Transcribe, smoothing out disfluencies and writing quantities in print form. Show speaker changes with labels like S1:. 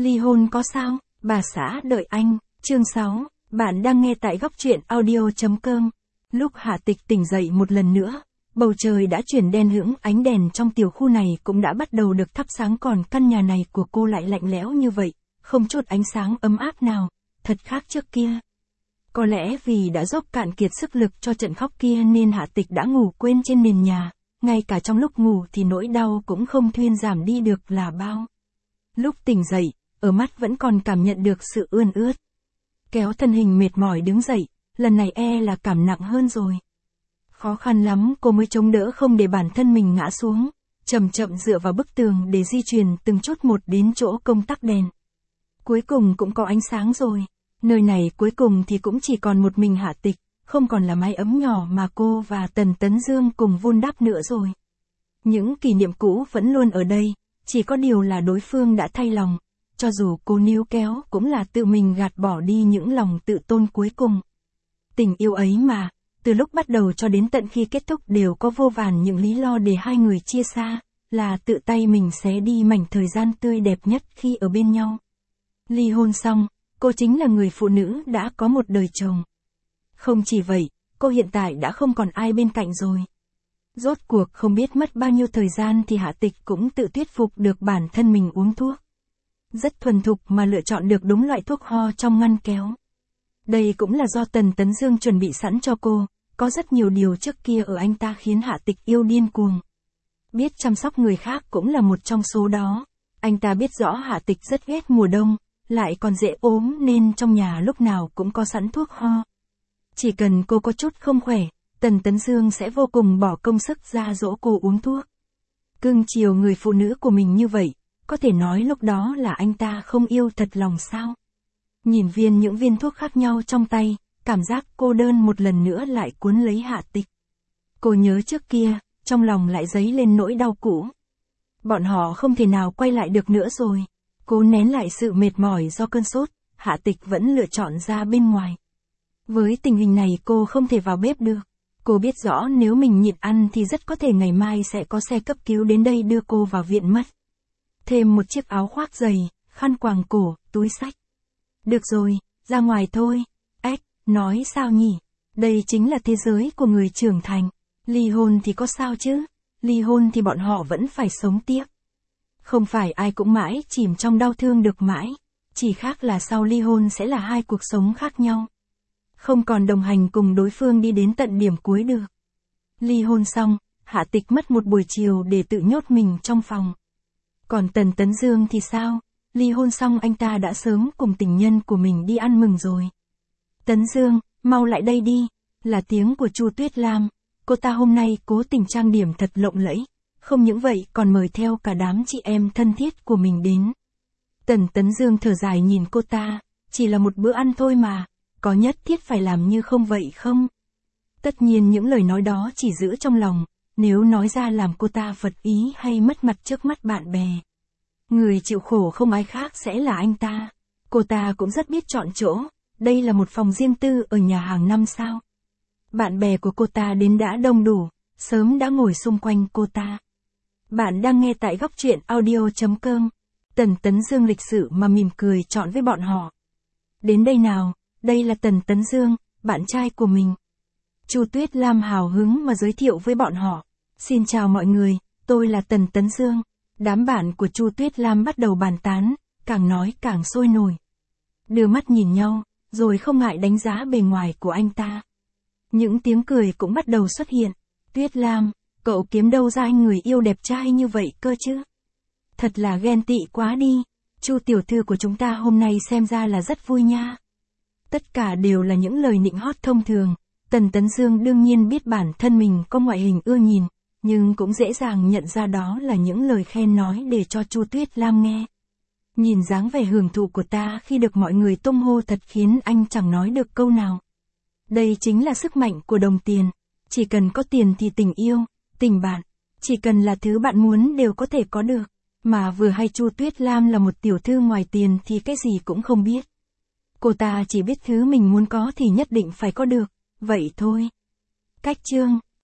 S1: Ly hôn có sao, bà xã đợi anh, chương 6, bạn đang nghe tại góc truyện audio.com. Lúc Hạ Tịch tỉnh dậy một lần nữa, bầu trời đã chuyển đen hửng, ánh đèn trong tiểu khu này cũng đã bắt đầu được thắp sáng, còn căn nhà này của cô lại lạnh lẽo như vậy, không chút ánh sáng ấm áp nào, thật khác trước kia. Có lẽ vì đã dốc cạn kiệt sức lực cho trận khóc kia nên Hạ Tịch đã ngủ quên trên nền nhà, ngay cả trong lúc ngủ thì nỗi đau cũng không thuyên giảm đi được là bao. Lúc tỉnh dậy, ở mắt vẫn còn cảm nhận được sự ươn ướt. Kéo thân hình mệt mỏi đứng dậy, lần này là cảm nặng hơn rồi. Khó khăn lắm cô mới chống đỡ không để bản thân mình ngã xuống, chậm chậm dựa vào bức tường để di chuyển từng chút một đến chỗ công tắc đèn. Cuối cùng cũng có ánh sáng rồi, nơi này cuối cùng thì cũng chỉ còn một mình Hạ Tịch, không còn là mái ấm nhỏ mà cô và Tần Tấn Dương cùng vun đắp nữa rồi. Những kỷ niệm cũ vẫn luôn ở đây, chỉ có điều là đối phương đã thay lòng, cho dù cô níu kéo cũng là tự mình gạt bỏ đi những lòng tự tôn cuối cùng. Tình yêu ấy mà, từ lúc bắt đầu cho đến tận khi kết thúc đều có vô vàn những lý do để hai người chia xa, là tự tay mình xé đi mảnh thời gian tươi đẹp nhất khi ở bên nhau. Ly hôn xong, cô chính là người phụ nữ đã có một đời chồng. Không chỉ vậy, cô hiện tại đã không còn ai bên cạnh rồi. Rốt cuộc không biết mất bao nhiêu thời gian thì Hạ Tịch cũng tự thuyết phục được bản thân mình uống thuốc. Rất thuần thục mà lựa chọn được đúng loại thuốc ho trong ngăn kéo. Đây cũng là do Tần Tấn Dương chuẩn bị sẵn cho cô, có rất nhiều điều trước kia ở anh ta khiến Hạ Tịch yêu điên cuồng. Biết chăm sóc người khác cũng là một trong số đó. Anh ta biết rõ Hạ Tịch rất ghét mùa đông, lại còn dễ ốm nên trong nhà lúc nào cũng có sẵn thuốc ho. Chỉ cần cô có chút không khỏe, Tần Tấn Dương sẽ vô cùng bỏ công sức ra dỗ cô uống thuốc. Cưng chiều người phụ nữ của mình như vậy, có thể nói lúc đó là anh ta không yêu thật lòng sao? Nhìn những viên thuốc khác nhau trong tay, cảm giác cô đơn một lần nữa lại cuốn lấy Hạ Tịch. Cô nhớ trước kia, trong lòng lại dấy lên nỗi đau cũ. Bọn họ không thể nào quay lại được nữa rồi. Cố nén lại sự mệt mỏi do cơn sốt, Hạ Tịch vẫn lựa chọn ra bên ngoài. Với tình hình này cô không thể vào bếp được. Cô biết rõ nếu mình nhịn ăn thì rất có thể ngày mai sẽ có xe cấp cứu đến đây đưa cô vào viện mất. Thêm một chiếc áo khoác dày, khăn quàng cổ, túi xách. Được rồi, ra ngoài thôi. Nói sao nhỉ? Đây chính là thế giới của người trưởng thành. Ly hôn thì có sao chứ? Ly hôn thì bọn họ vẫn phải sống tiếp. Không phải ai cũng mãi chìm trong đau thương được mãi. Chỉ khác là sau ly hôn sẽ là hai cuộc sống khác nhau. Không còn đồng hành cùng đối phương đi đến tận điểm cuối được. Ly hôn xong, Hạ Tịch mất một buổi chiều để tự nhốt mình trong phòng. Còn Tần Tấn Dương thì sao? Ly hôn xong anh ta đã sớm cùng tình nhân của mình đi ăn mừng rồi. Tấn Dương, mau lại đây đi, là tiếng của Chu Tuyết Lam. Cô ta hôm nay cố tình trang điểm thật lộng lẫy, không những vậy còn mời theo cả đám chị em thân thiết của mình đến. Tần Tấn Dương thở dài nhìn cô ta, chỉ là một bữa ăn thôi mà, có nhất thiết phải làm như không vậy không? Tất nhiên những lời nói đó chỉ giữ trong lòng, nếu nói ra làm cô ta phật ý hay mất mặt trước mắt bạn bè. Người chịu khổ không ai khác sẽ là anh ta. Cô ta cũng rất biết chọn chỗ, đây là một phòng riêng tư ở nhà hàng năm sao. Bạn bè của cô ta đến đã đông đủ, sớm đã ngồi xung quanh cô ta. Bạn đang nghe tại góc truyện audio.com. Tần Tấn Dương lịch sự mà mỉm cười chọn với bọn họ. Đến đây nào, đây là Tần Tấn Dương, bạn trai của mình. Chu Tuyết Lam hào hứng mà giới thiệu với bọn họ. Xin chào mọi người, tôi là Tần Tấn Dương. Đám bạn của Chu Tuyết Lam bắt đầu bàn tán, càng nói càng sôi nổi. Đưa mắt nhìn nhau, rồi không ngại đánh giá bề ngoài của anh ta. Những tiếng cười cũng bắt đầu xuất hiện. Tuyết Lam, cậu kiếm đâu ra anh người yêu đẹp trai như vậy cơ chứ? Thật là ghen tị quá đi. Chu tiểu thư của chúng ta hôm nay xem ra là rất vui nha. Tất cả đều là những lời nịnh hót thông thường. Tần Tấn Dương đương nhiên biết bản thân mình có ngoại hình ưa nhìn, nhưng cũng dễ dàng nhận ra đó là những lời khen nói để cho Chu Tuyết Lam nghe. Nhìn dáng vẻ hưởng thụ của ta khi được mọi người tung hô thật khiến anh chẳng nói được câu nào. Đây chính là sức mạnh của đồng tiền. Chỉ cần có tiền thì tình yêu, tình bạn, chỉ cần là thứ bạn muốn đều có thể có được. Mà vừa hay Chu Tuyết Lam là một tiểu thư ngoài tiền thì cái gì cũng không biết. Cô ta chỉ biết thứ mình muốn có thì nhất định phải có được, vậy thôi. Cách chương